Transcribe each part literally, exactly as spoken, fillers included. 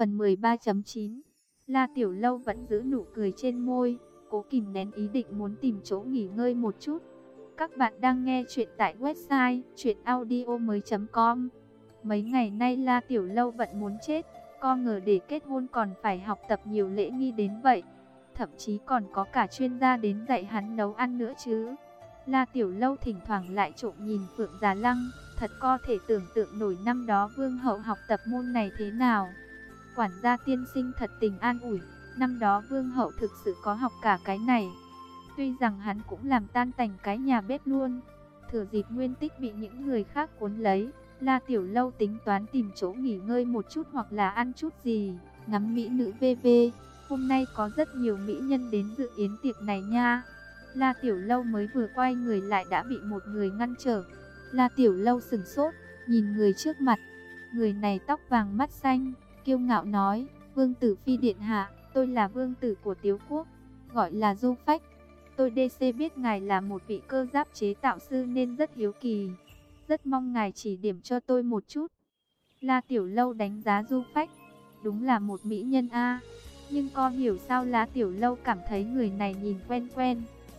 Phần mười ba chấm chín. La Tiểu Lâu vẫn giữ nụ cười trên môi, cố kìm nén ý định muốn tìm chỗ nghỉ ngơi một chút. Các bạn đang nghe chuyện tại website truyện audio mới chấm com. Mấy ngày nay La Tiểu Lâu vẫn muốn chết, co ngờ để kết hôn còn phải học tập nhiều lễ nghi đến vậy. Thậm chí còn có cả chuyên gia đến dạy hắn nấu ăn nữa chứ. La Tiểu Lâu thỉnh thoảng lại trộm nhìn Phượng Già Lăng, thật có thể tưởng tượng nổi năm đó Vương hậu học tập môn này thế nào. Quản gia tiên sinh thật tình an ủi, năm đó Vương hậu thực sự có học cả cái này. Tuy rằng hắn cũng làm tan tành cái nhà bếp luôn. Thừa dịp Nguyên Tích bị những người khác cuốn lấy, La Tiểu Lâu tính toán tìm chỗ nghỉ ngơi một chút hoặc là ăn chút gì, ngắm mỹ nữ vê vê. Hôm nay có rất nhiều mỹ nhân đến dự yến tiệc này nha. La Tiểu Lâu mới vừa quay người lại đã bị một người ngăn trở. La Tiểu Lâu sửng sốt, nhìn người trước mặt. Người này tóc vàng mắt xanh, kiêu ngạo nói, Vương tử phi điện hạ, tôi là vương tử của Tiếu quốc, gọi là Du Phách. Tôi đê xê biết ngài là một vị cơ giáp chế tạo sư nên rất hiếu kỳ, rất mong ngài chỉ điểm cho tôi một chút. La Tiểu Lâu đánh giá Du Phách, đúng là một mỹ nhân a. Nhưng có hiểu sao La Tiểu Lâu cảm thấy người này nhìn quen quen.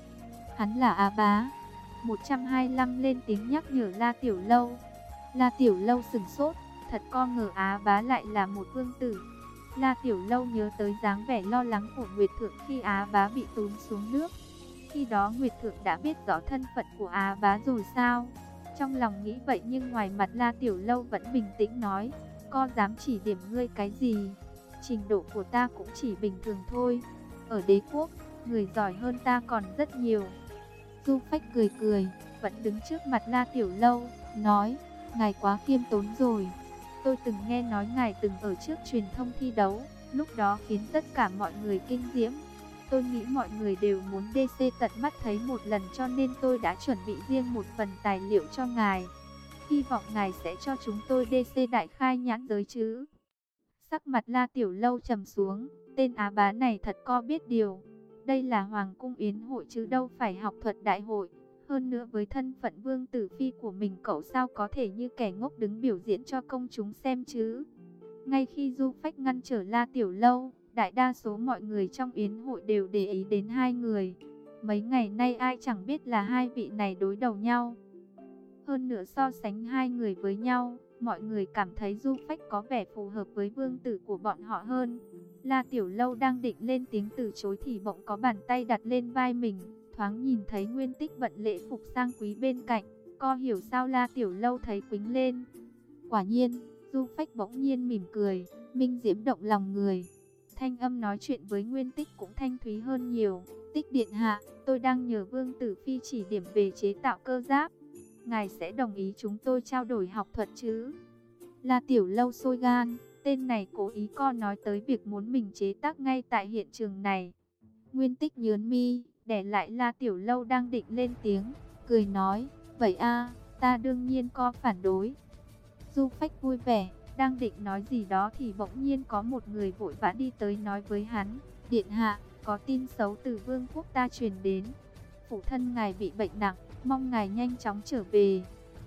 Hắn là Á Bá. một trăm hai mươi lăm lên tiếng nhắc nhở La Tiểu Lâu. La Tiểu Lâu sửng sốt, thật có ngờ Á Bá lại là một vương tử. La Tiểu Lâu nhớ tới dáng vẻ lo lắng của Nguyệt Thượng khi Á Bá bị tốn xuống nước. Khi đó Nguyệt Thượng đã biết rõ thân phận của Á Bá rồi sao? Trong lòng nghĩ vậy nhưng ngoài mặt La Tiểu Lâu vẫn bình tĩnh nói, có dám chỉ điểm ngươi cái gì? Trình độ của ta cũng chỉ bình thường thôi. Ở đế quốc, người giỏi hơn ta còn rất nhiều. Du Phách cười cười, vẫn đứng trước mặt La Tiểu Lâu, nói, ngài quá khiêm tốn rồi. Tôi từng nghe nói ngài từng ở trước truyền thông thi đấu, lúc đó khiến tất cả mọi người kinh diễm. Tôi nghĩ mọi người đều muốn đê xê tận mắt thấy một lần cho nên tôi đã chuẩn bị riêng một phần tài liệu cho ngài. Hy vọng ngài sẽ cho chúng tôi đê xê đại khai nhãn giới chứ. Sắc mặt La Tiểu Lâu trầm xuống, tên Á Bá này thật có biết điều. Đây là Hoàng cung yến hội chứ đâu phải học thuật đại hội. Hơn nữa với thân phận vương tử phi của mình cậu sao có thể như kẻ ngốc đứng biểu diễn cho công chúng xem chứ. Ngay khi Du Phách ngăn trở La Tiểu Lâu, đại đa số mọi người trong yến hội đều để ý đến hai người. Mấy ngày nay ai chẳng biết là hai vị này đối đầu nhau. Hơn nữa so sánh hai người với nhau, mọi người cảm thấy Du Phách có vẻ phù hợp với vương tử của bọn họ hơn. La Tiểu Lâu đang định lên tiếng từ chối thì bỗng có bàn tay đặt lên vai mình, thoáng nhìn thấy Nguyên Tích vận lễ phục sang quý bên cạnh, co hiểu sao La Tiểu Lâu thấy quĩnh lên. Quả nhiên, Du Phách bỗng nhiên mỉm cười, minh diễm động lòng người. Thanh âm nói chuyện với Nguyên Tích cũng thanh thúy hơn nhiều. Tích điện hạ, tôi đang nhờ vương tử phi chỉ điểm về chế tạo cơ giáp. Ngài sẽ đồng ý chúng tôi trao đổi học thuật chứ? La Tiểu Lâu sôi gan, tên này cố ý co nói tới việc muốn mình chế tác ngay tại hiện trường này. Nguyên Tích nhướng mi, để lại La Tiểu Lâu đang định lên tiếng, cười nói, vậy a, ta đương nhiên co phản đối. Du Phách vui vẻ, đang định nói gì đó thì bỗng nhiên có một người vội vã đi tới nói với hắn, điện hạ, có tin xấu từ vương quốc ta truyền đến. Phụ thân ngài bị bệnh nặng, mong ngài nhanh chóng trở về.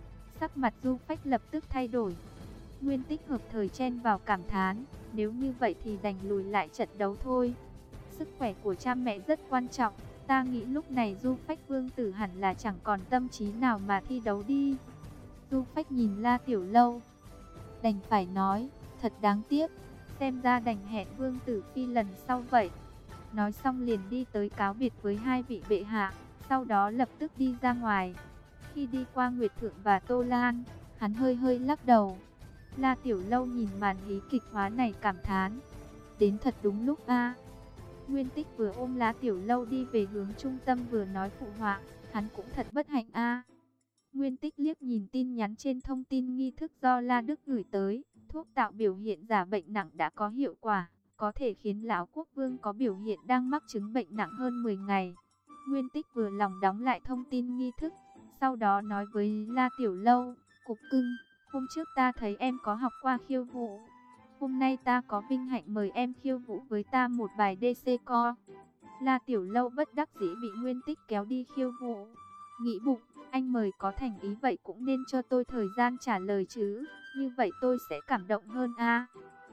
Sắc mặt Du Phách lập tức thay đổi. Nguyên Tích hợp thời chen vào cảm thán, nếu như vậy thì đành lùi lại trận đấu thôi. Sức khỏe của cha mẹ rất quan trọng, ta nghĩ lúc này Du Phách vương tử hẳn là chẳng còn tâm trí nào mà thi đấu đi. Du Phách nhìn La Tiểu Lâu, đành phải nói, thật đáng tiếc, xem ra đành hẹn vương tử phi lần sau vậy. Nói xong liền đi tới cáo biệt với hai vị bệ hạ, sau đó lập tức đi ra ngoài. Khi đi qua Nguyệt Thượng và Tô Lan, hắn hơi hơi lắc đầu. La Tiểu Lâu nhìn màn hí kịch hóa này cảm thán, đến thật đúng lúc a. Nguyên Tích vừa ôm La Tiểu Lâu đi về hướng trung tâm vừa nói phụ họa, hắn cũng thật bất hạnh a. Nguyên Tích liếc nhìn tin nhắn trên thông tin nghi thức do La Đức gửi tới, thuốc tạo biểu hiện giả bệnh nặng đã có hiệu quả, có thể khiến lão quốc vương có biểu hiện đang mắc chứng bệnh nặng hơn mười ngày. Nguyên Tích vừa lòng đóng lại thông tin nghi thức, sau đó nói với La Tiểu Lâu, cục cưng, hôm trước ta thấy em có học qua khiêu vũ. Hôm nay ta có vinh hạnh mời em khiêu vũ với ta một bài đê xê co. La Tiểu Lâu bất đắc dĩ bị Nguyên Tích kéo đi khiêu vũ. Nghĩ bụng, anh mời có thành ý vậy cũng nên cho tôi thời gian trả lời chứ, như vậy tôi sẽ cảm động hơn a.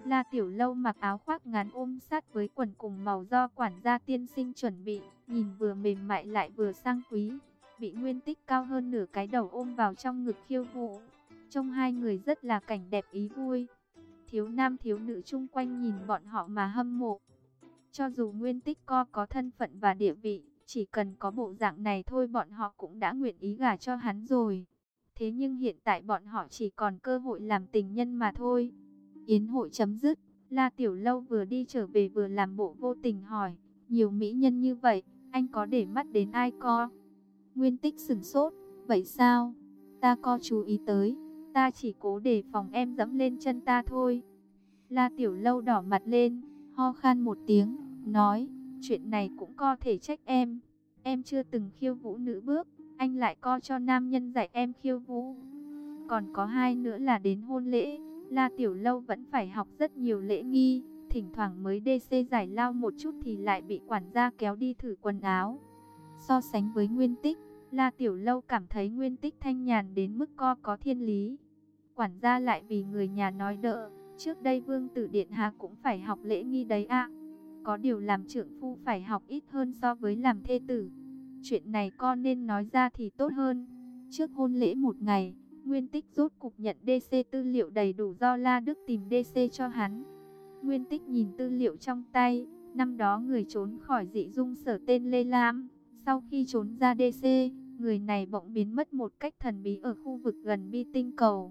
La Tiểu Lâu mặc áo khoác ngắn ôm sát với quần cùng màu do quản gia tiên sinh chuẩn bị, nhìn vừa mềm mại lại vừa sang quý. Bị Nguyên Tích cao hơn nửa cái đầu ôm vào trong ngực khiêu vũ. Trông hai người rất là cảnh đẹp ý vui. Thiếu nam thiếu nữ chung quanh nhìn bọn họ mà hâm mộ. Cho dù Nguyên Tích co có thân phận và địa vị, chỉ cần có bộ dạng này thôi bọn họ cũng đã nguyện ý gả cho hắn rồi. Thế nhưng hiện tại bọn họ chỉ còn cơ hội làm tình nhân mà thôi. Yến hội chấm dứt, La Tiểu Lâu vừa đi trở về vừa làm bộ vô tình hỏi, nhiều mỹ nhân như vậy, anh có để mắt đến ai co? Nguyên Tích sửng sốt, vậy sao? Ta co chú ý tới, ta chỉ cố đề phòng em dẫm lên chân ta thôi. La Tiểu Lâu đỏ mặt lên, ho khan một tiếng, nói, chuyện này cũng có thể trách em. Em chưa từng khiêu vũ nữ bước, anh lại co cho nam nhân dạy em khiêu vũ. Còn có hai nữa là đến hôn lễ, La Tiểu Lâu vẫn phải học rất nhiều lễ nghi, thỉnh thoảng mới đê xê giải lao một chút thì lại bị quản gia kéo đi thử quần áo. So sánh với Nguyên Tích, La Tiểu Lâu cảm thấy Nguyên Tích thanh nhàn đến mức co có thiên lý. Quản gia lại vì người nhà nói đỡ, trước đây Vương tử điện hạ cũng phải học lễ nghi đấy ạ. Có điều làm trượng phu phải học ít hơn so với làm thê tử. Chuyện này con nên nói ra thì tốt hơn. Trước hôn lễ một ngày, Nguyên Tích rốt cục nhận đê xê tư liệu đầy đủ do La Đức tìm đê xê cho hắn. Nguyên Tích nhìn tư liệu trong tay, năm đó người trốn khỏi dị dung sở tên Lê Lam. Sau khi trốn ra đê xê, người này bỗng biến mất một cách thần bí ở khu vực gần Bi Tinh Cầu.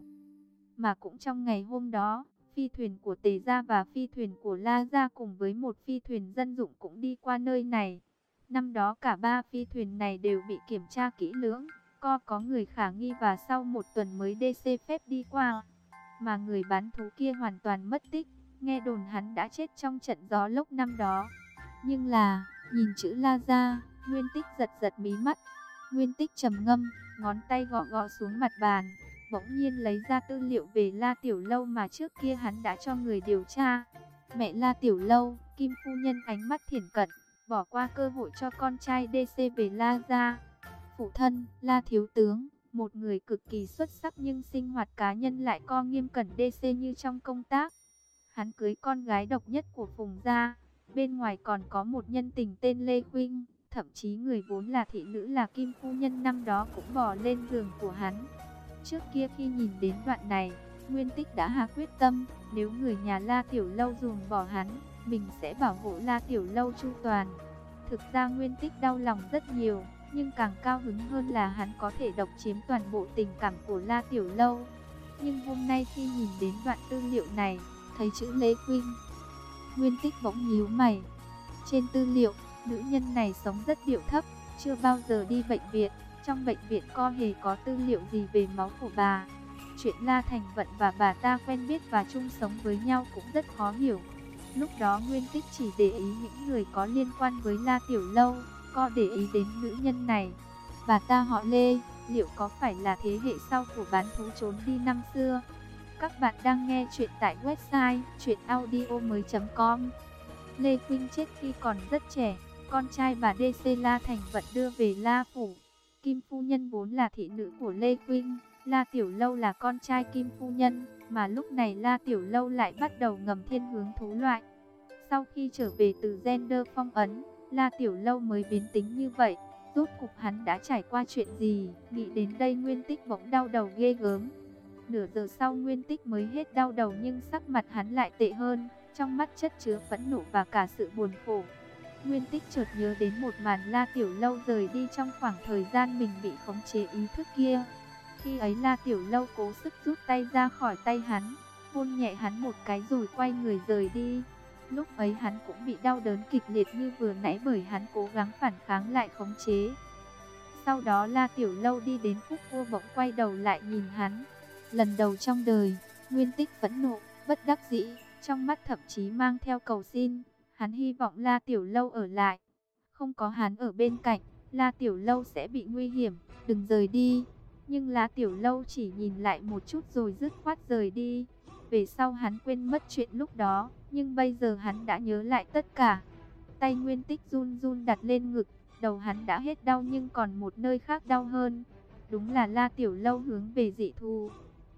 Mà cũng trong ngày hôm đó, phi thuyền của Tề Gia và phi thuyền của La Gia cùng với một phi thuyền dân dụng cũng đi qua nơi này. Năm đó cả ba phi thuyền này đều bị kiểm tra kỹ lưỡng, co có người khả nghi và sau một tuần mới đê xê phép đi qua. Mà người bán thú kia hoàn toàn mất tích, nghe đồn hắn đã chết trong trận gió lốc năm đó. Nhưng là, nhìn chữ La Gia, Nguyên Tích giật giật mí mắt. Nguyên Tích trầm ngâm, ngón tay gõ gõ xuống mặt bàn, bỗng nhiên lấy ra tư liệu về La Tiểu Lâu mà trước kia hắn đã cho người điều tra. Mẹ La Tiểu Lâu, Kim phu nhân ánh mắt thiển cận, bỏ qua cơ hội cho con trai đê xê về La Gia. Phụ thân, La Thiếu Tướng, một người cực kỳ xuất sắc nhưng sinh hoạt cá nhân lại co nghiêm cẩn đê xê như trong công tác. Hắn cưới con gái độc nhất của Phùng Gia, bên ngoài còn có một nhân tình tên Lê Khuynh, thậm chí người vốn là thị nữ là Kim phu nhân năm đó cũng bò lên giường của hắn. Trước kia khi nhìn đến đoạn này, Nguyên Tích đã hạ quyết tâm, nếu người nhà La Tiểu Lâu ruồng bỏ hắn, mình sẽ bảo hộ La Tiểu Lâu chu toàn. Thực ra Nguyên Tích đau lòng rất nhiều, nhưng càng cao hứng hơn là hắn có thể độc chiếm toàn bộ tình cảm của La Tiểu Lâu. Nhưng hôm nay khi nhìn đến đoạn tư liệu này, thấy chữ Lê Khuynh, Nguyên Tích bỗng nhíu mày. Trên tư liệu, nữ nhân này sống rất điệu thấp, chưa bao giờ đi bệnh viện. Trong bệnh viện có hề có tư liệu gì về máu của bà. Chuyện La Thành Vận và bà ta quen biết và chung sống với nhau cũng rất khó hiểu. Lúc đó Nguyên Tích chỉ để ý những người có liên quan với La Tiểu Lâu, có để ý đến nữ nhân này. Bà ta họ Lê, liệu có phải là thế hệ sau của bán thú trốn đi năm xưa? Các bạn đang nghe chuyện tại website truyện audio mới chấm com. Lê Khuynh chết khi còn rất trẻ, con trai bà đê xê La Thành Vận đưa về La Phủ. Kim phu nhân vốn là thị nữ của Lê Khuynh, La Tiểu Lâu là con trai Kim phu nhân, mà lúc này La Tiểu Lâu lại bắt đầu ngầm thiên hướng thú loại. Sau khi trở về từ gender phong ấn, La Tiểu Lâu mới biến tính như vậy. Rốt cục hắn đã trải qua chuyện gì? Nghĩ đến đây Nguyên Tích bỗng đau đầu ghê gớm. Nửa giờ sau Nguyên Tích mới hết đau đầu nhưng sắc mặt hắn lại tệ hơn, trong mắt chất chứa phẫn nộ và cả sự buồn khổ. Nguyên Tích chợt nhớ đến một màn La Tiểu Lâu rời đi trong khoảng thời gian mình bị khống chế ý thức kia. Khi ấy La Tiểu Lâu cố sức rút tay ra khỏi tay hắn, hôn nhẹ hắn một cái rồi quay người rời đi. Lúc ấy hắn cũng bị đau đớn kịch liệt như vừa nãy bởi hắn cố gắng phản kháng lại khống chế. Sau đó La Tiểu Lâu đi đến khúc cua bỗng quay đầu lại nhìn hắn. Lần đầu trong đời, Nguyên Tích phẫn nộ, bất đắc dĩ, trong mắt thậm chí mang theo cầu xin. Hắn hy vọng La Tiểu Lâu ở lại. Không có hắn ở bên cạnh, La Tiểu Lâu sẽ bị nguy hiểm, đừng rời đi. Nhưng La Tiểu Lâu chỉ nhìn lại một chút rồi dứt khoát rời đi. Về sau hắn quên mất chuyện lúc đó, nhưng bây giờ hắn đã nhớ lại tất cả. Tay Nguyên Tích run run đặt lên ngực, đầu hắn đã hết đau nhưng còn một nơi khác đau hơn. Đúng là La Tiểu Lâu hướng về dị thú.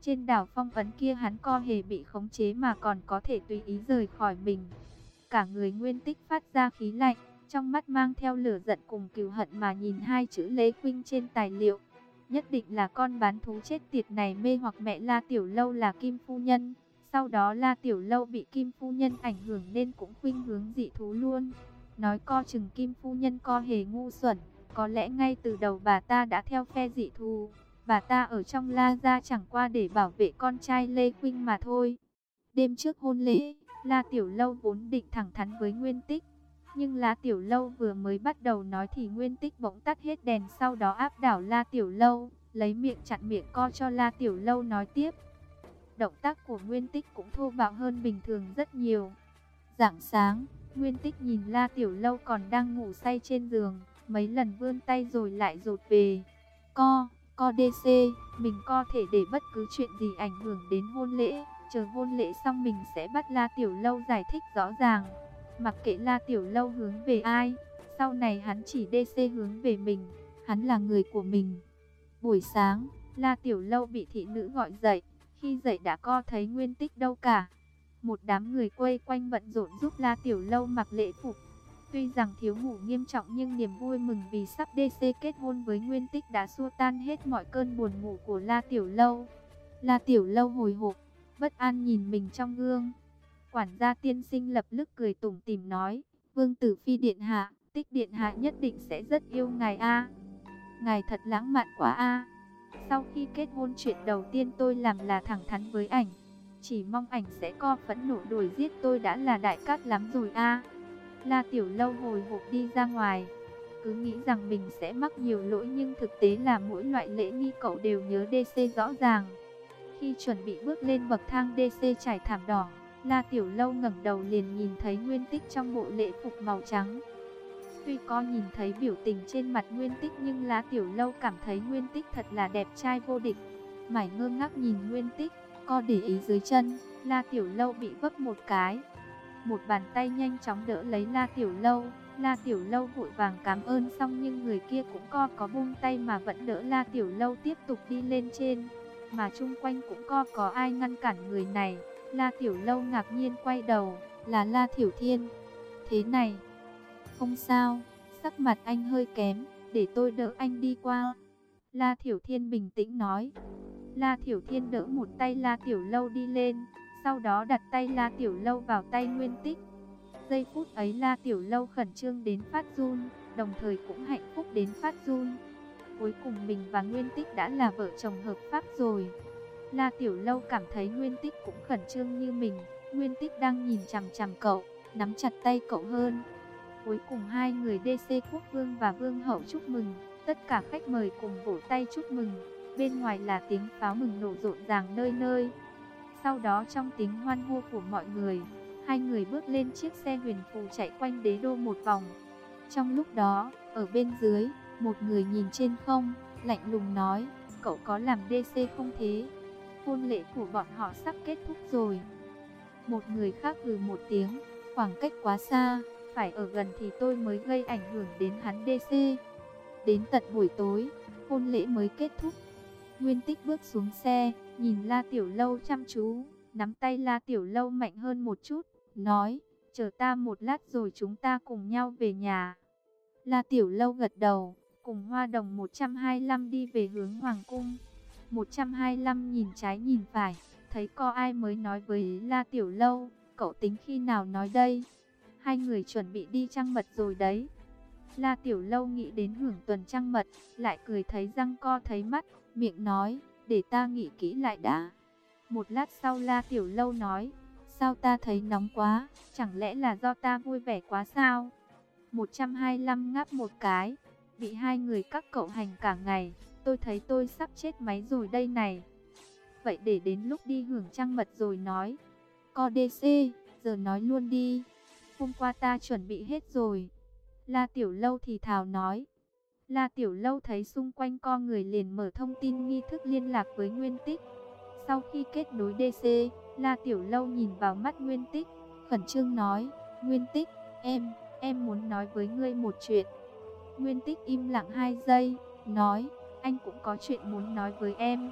Trên đảo phong ấn kia hắn co hề bị khống chế mà còn có thể tùy ý rời khỏi mình. Cả người Nguyên Tích phát ra khí lạnh, trong mắt mang theo lửa giận cùng cừu hận mà nhìn hai chữ Lê Khuynh trên tài liệu. Nhất định là con bán thú chết tiệt này mê hoặc mẹ La Tiểu Lâu là Kim Phu Nhân. Sau đó La Tiểu Lâu bị Kim Phu Nhân ảnh hưởng nên cũng khuynh hướng dị thú luôn. Nói co chừng Kim Phu Nhân co hề ngu xuẩn, có lẽ ngay từ đầu bà ta đã theo phe dị thú. Bà ta ở trong La gia chẳng qua để bảo vệ con trai Lê Khuynh mà thôi. Đêm trước hôn lễ, La Tiểu Lâu vốn định thẳng thắn với Nguyên Tích. Nhưng La Tiểu Lâu vừa mới bắt đầu nói thì Nguyên Tích bỗng tắt hết đèn, sau đó áp đảo La Tiểu Lâu, lấy miệng chặn miệng co cho La Tiểu Lâu nói tiếp. Động tác của Nguyên Tích cũng thô bạo hơn bình thường rất nhiều. Rạng sáng, Nguyên Tích nhìn La Tiểu Lâu còn đang ngủ say trên giường, mấy lần vươn tay rồi lại rụt về. Co, co đê xê, mình co thể để bất cứ chuyện gì ảnh hưởng đến hôn lễ. Chờ hôn lễ xong mình sẽ bắt La Tiểu Lâu giải thích rõ ràng. Mặc kệ La Tiểu Lâu hướng về ai, sau này hắn chỉ đê xê hướng về mình, hắn là người của mình. Buổi sáng, La Tiểu Lâu bị thị nữ gọi dậy, khi dậy đã co thấy Nguyên Tích đâu cả. Một đám người quây quanh bận rộn giúp La Tiểu Lâu mặc lễ phục. Tuy rằng thiếu ngủ nghiêm trọng nhưng niềm vui mừng vì sắp đê xê kết hôn với Nguyên Tích đã xua tan hết mọi cơn buồn ngủ của La Tiểu Lâu. La Tiểu Lâu hồi hộp, bất an nhìn mình trong gương. Quản gia tiên sinh lập tức cười tủm tỉm nói, Vương Tử Phi điện hạ, Tích điện hạ nhất định sẽ rất yêu ngài a. Ngài thật lãng mạn quá a. Sau khi kết hôn chuyện đầu tiên tôi làm là thẳng thắn với ảnh. Chỉ mong ảnh sẽ co phẫn nộ đuổi giết tôi đã là đại cát lắm rồi a. La Tiểu Lâu hồi hộp đi ra ngoài. Cứ nghĩ rằng mình sẽ mắc nhiều lỗi nhưng thực tế là mỗi loại lễ nghi cậu đều nhớ đê xê rõ ràng. Khi chuẩn bị bước lên bậc thang đê xê trải thảm đỏ, La Tiểu Lâu ngẩng đầu liền nhìn thấy Nguyên Tích trong bộ lễ phục màu trắng. Tuy có nhìn thấy biểu tình trên mặt Nguyên Tích nhưng La Tiểu Lâu cảm thấy Nguyên Tích thật là đẹp trai vô địch. Mải ngơ ngác nhìn Nguyên Tích, co để ý dưới chân, La Tiểu Lâu bị vấp một cái. Một bàn tay nhanh chóng đỡ lấy La Tiểu Lâu. La Tiểu Lâu vội vàng cảm ơn xong nhưng người kia cũng co có buông tay mà vẫn đỡ La Tiểu Lâu tiếp tục đi lên trên. Mà chung quanh cũng co có ai ngăn cản người này. La Tiểu Lâu ngạc nhiên quay đầu, là La Thiểu Thiên. Thế này, không sao, sắc mặt anh hơi kém, để tôi đỡ anh đi qua. La Thiểu Thiên bình tĩnh nói. La Thiểu Thiên đỡ một tay La Tiểu Lâu đi lên, sau đó đặt tay La Tiểu Lâu vào tay Nguyên Tích. Giây phút ấy La Tiểu Lâu khẩn trương đến phát run, đồng thời cũng hạnh phúc đến phát run. Cuối cùng mình và Nguyên Tích đã là vợ chồng hợp pháp rồi. La Tiểu Lâu cảm thấy Nguyên Tích cũng khẩn trương như mình. Nguyên Tích đang nhìn chằm chằm cậu, nắm chặt tay cậu hơn. Cuối cùng hai người đê xê quốc vương và vương hậu chúc mừng. Tất cả khách mời cùng vỗ tay chúc mừng. Bên ngoài là tiếng pháo mừng nổ rộn ràng nơi nơi. Sau đó trong tiếng hoan hô của mọi người, hai người bước lên chiếc xe huyền phù chạy quanh đế đô một vòng. Trong lúc đó, ở bên dưới, một người nhìn trên không, lạnh lùng nói, cậu có làm đê xê không thế? Hôn lễ của bọn họ sắp kết thúc rồi. Một người khác hừ một tiếng, khoảng cách quá xa, phải ở gần thì tôi mới gây ảnh hưởng đến hắn đê xê. Đến tận buổi tối, hôn lễ mới kết thúc. Nguyên Tích bước xuống xe, nhìn La Tiểu Lâu chăm chú, nắm tay La Tiểu Lâu mạnh hơn một chút, nói, chờ ta một lát rồi chúng ta cùng nhau về nhà. La Tiểu Lâu gật đầu, cùng Hoa Đồng một trăm hai mươi lăm đi về hướng Hoàng Cung. một trăm hai mươi lăm nhìn trái nhìn phải, thấy có ai mới nói với La Tiểu Lâu, cậu tính khi nào nói đây? Hai người chuẩn bị đi trăng mật rồi đấy. La Tiểu Lâu nghĩ đến hưởng tuần trăng mật, lại cười thấy răng co thấy mắt, miệng nói, để ta nghĩ kỹ lại đã. Một lát sau La Tiểu Lâu nói, sao ta thấy nóng quá, chẳng lẽ là do ta vui vẻ quá sao? một trăm hai mươi lăm ngáp một cái, bị hai người các cậu hành cả ngày, tôi thấy tôi sắp chết máy rồi đây này. Vậy để đến lúc đi hưởng trăng mật rồi nói. Co đê xê, giờ nói luôn đi. Hôm qua ta chuẩn bị hết rồi. La Tiểu Lâu thì thào nói. La Tiểu Lâu thấy xung quanh co người liền mở thông tin nghi thức liên lạc với Nguyên Tích. Sau khi kết nối đê xê, La Tiểu Lâu nhìn vào mắt Nguyên Tích, khẩn trương nói, Nguyên Tích, em, em muốn nói với ngươi một chuyện. Nguyên Tích im lặng hai giây, nói, anh cũng có chuyện muốn nói với em.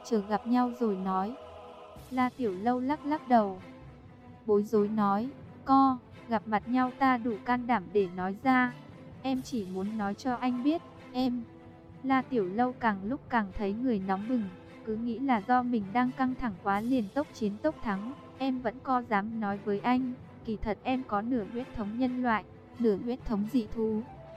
chờ gặp nhau rồi nói. La Tiểu Lâu lắc lắc đầu, bối rối nói, co, gặp mặt nhau ta đủ can đảm để nói ra. Em chỉ muốn nói cho anh biết, em. La Tiểu Lâu càng lúc càng thấy người nóng bừng, cứ nghĩ là do mình đang căng thẳng quá liền tốc chiến tốc thắng. Em vẫn co dám nói với anh, kỳ thật em có nửa huyết thống nhân loại, nửa huyết thống dị thú.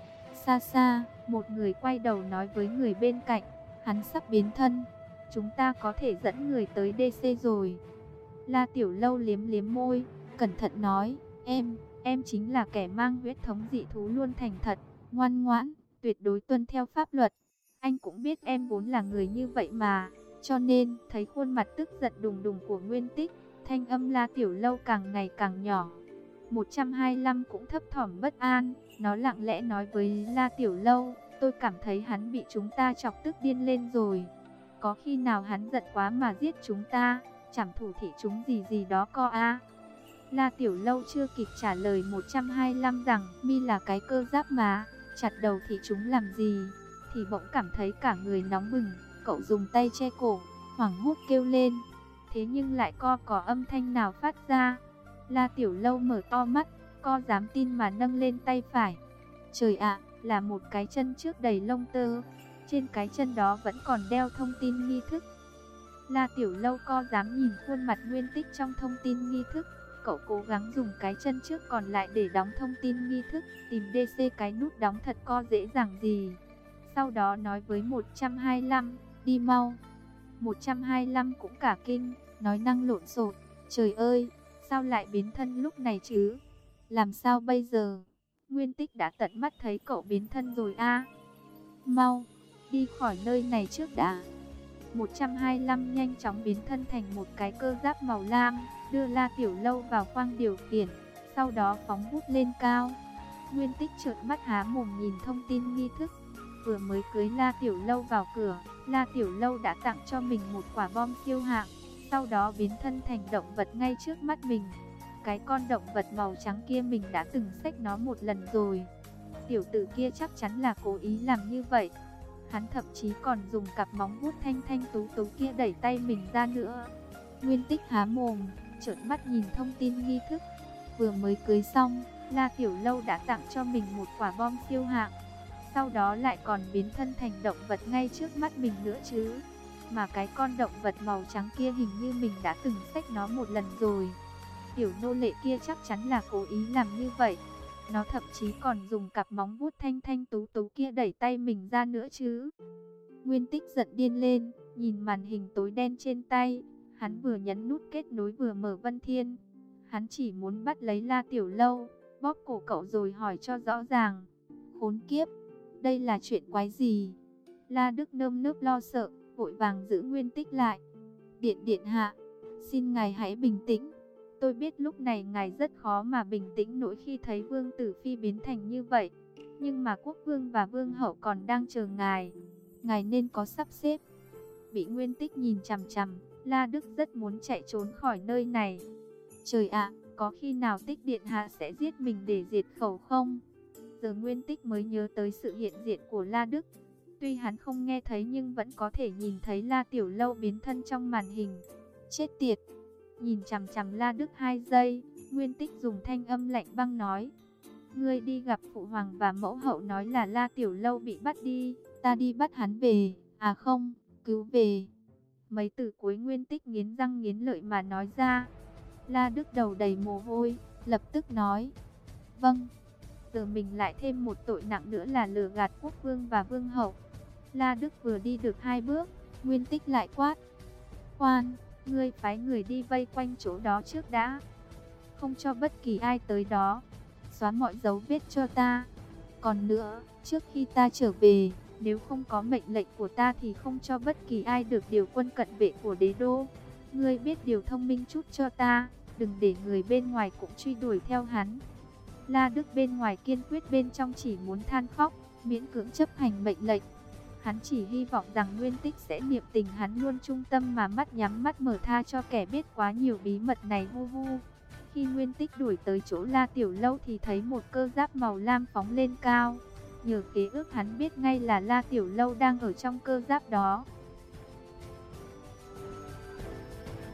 Xa xa, một người quay đầu nói với người bên cạnh, hắn sắp biến thân, chúng ta có thể dẫn người tới đê xê rồi. La Tiểu Lâu liếm liếm môi, cẩn thận nói, em, em chính là kẻ mang huyết thống dị thú luôn thành thật, ngoan ngoãn, tuyệt đối tuân theo pháp luật. Anh cũng biết em vốn là người như vậy mà, cho nên, thấy khuôn mặt tức giận đùng đùng của Nguyên Tích, thanh âm La Tiểu Lâu càng ngày càng nhỏ. một trăm hai mươi lăm cũng thấp thỏm bất an, nó lặng lẽ nói với La Tiểu Lâu, tôi cảm thấy hắn bị chúng ta chọc tức điên lên rồi. Có khi nào hắn giận quá mà giết chúng ta, trảm thủ thị chúng gì gì đó co a. La Tiểu Lâu chưa kịp trả lời một trăm hai mươi lăm rằng mi là cái cơ giáp mà, chặt đầu thị chúng làm gì, thì bỗng cảm thấy cả người nóng bừng, cậu dùng tay che cổ, hoảng hốt kêu lên. Thế nhưng lại co có âm thanh nào phát ra. La Tiểu Lâu mở to mắt, co dám tin mà nâng lên tay phải. Trời ạ, là một cái chân trước đầy lông tơ. Trên cái chân đó vẫn còn đeo thông tin nghi thức. La Tiểu Lâu co dám nhìn khuôn mặt Nguyên Tích trong thông tin nghi thức. Cậu cố gắng dùng cái chân trước còn lại để đóng thông tin nghi thức, tìm đê xê cái nút đóng thật co dễ dàng gì. Sau đó nói với một trăm hai mươi lăm, đi mau. một trăm hai mươi lăm cũng cả kinh, nói năng lộn xộn, trời ơi, sao lại biến thân lúc này chứ? Làm sao bây giờ? Nguyên Tích đã tận mắt thấy cậu biến thân rồi a. Mau, đi khỏi nơi này trước đã. một trăm hai mươi lăm nhanh chóng biến thân thành một cái cơ giáp màu lam, đưa La Tiểu Lâu vào khoang điều khiển, sau đó phóng vút lên cao. Nguyên Tích trợn mắt há mồm nhìn thông tin nghi thức. Vừa mới cưới La Tiểu Lâu vào cửa, La Tiểu Lâu đã tặng cho mình một quả bom siêu hạng, sau đó biến thân thành động vật ngay trước mắt mình. Cái con động vật màu trắng kia mình đã từng xách nó một lần rồi. Tiểu tử kia chắc chắn là cố ý làm như vậy. Hắn thậm chí còn dùng cặp móng vuốt thanh thanh tú tú kia đẩy tay mình ra nữa. Nguyên Tích há mồm, trợn mắt nhìn thông tin nghi thức. Vừa mới cưới xong, La Tiểu Lâu đã tặng cho mình một quả bom siêu hạng, sau đó lại còn biến thân thành động vật ngay trước mắt mình nữa chứ. Mà cái con động vật màu trắng kia hình như mình đã từng xách nó một lần rồi. Tiểu nô lệ kia chắc chắn là cố ý làm như vậy. Nó thậm chí còn dùng cặp móng vuốt thanh thanh tú tú kia đẩy tay mình ra nữa chứ. Nguyên Tích giận điên lên, nhìn màn hình tối đen trên tay. Hắn vừa nhấn nút kết nối vừa mở Vân Thiên. Hắn chỉ muốn bắt lấy La Tiểu Lâu, bóp cổ cậu rồi hỏi cho rõ ràng. Khốn kiếp, đây là chuyện quái gì? La Đức nơm nớp lo sợ, vội vàng giữ Nguyên Tích lại. Điện điện hạ, xin ngài hãy bình tĩnh. Tôi biết lúc này ngài rất khó mà bình tĩnh nổi khi thấy Vương Tử Phi biến thành như vậy. Nhưng mà quốc vương và vương hậu còn đang chờ ngài. Ngài nên có sắp xếp. Bị Nguyên Tích nhìn chằm chằm, La Đức rất muốn chạy trốn khỏi nơi này. Trời ạ, có khi nào Tích điện hạ sẽ giết mình để diệt khẩu không? Giờ Nguyên Tích mới nhớ tới sự hiện diện của La Đức. Tuy hắn không nghe thấy nhưng vẫn có thể nhìn thấy La Tiểu Lâu biến thân trong màn hình. Chết tiệt! Nhìn chằm chằm La Đức hai giây, Nguyên Tích dùng thanh âm lạnh băng nói. Ngươi đi gặp phụ hoàng và mẫu hậu nói là La Tiểu Lâu bị bắt đi, ta đi bắt hắn về, à không, cứu về. Mấy từ cuối Nguyên Tích nghiến răng nghiến lợi mà nói ra. La Đức đầu đầy mồ hôi, lập tức nói. Vâng, giờ mình lại thêm một tội nặng nữa là lừa gạt quốc vương và vương hậu. La Đức vừa đi được hai bước, Nguyên Tích lại quát. Khoan, ngươi phái người đi vây quanh chỗ đó trước đã. Không cho bất kỳ ai tới đó. Xóa mọi dấu vết cho ta. Còn nữa, trước khi ta trở về, nếu không có mệnh lệnh của ta thì không cho bất kỳ ai được điều quân cận vệ của đế đô. Ngươi biết điều thông minh chút cho ta, đừng để người bên ngoài cũng truy đuổi theo hắn. La Đức bên ngoài kiên quyết, bên trong chỉ muốn than khóc, miễn cưỡng chấp hành mệnh lệnh. Hắn chỉ hy vọng rằng Nguyên Tích sẽ niệm tình hắn luôn trung tâm mà mắt nhắm mắt mở tha cho kẻ biết quá nhiều bí mật này hu hu. Khi Nguyên Tích đuổi tới chỗ La Tiểu Lâu thì thấy một cơ giáp màu lam phóng lên cao. Nhờ khế ước hắn biết ngay là La Tiểu Lâu đang ở trong cơ giáp đó.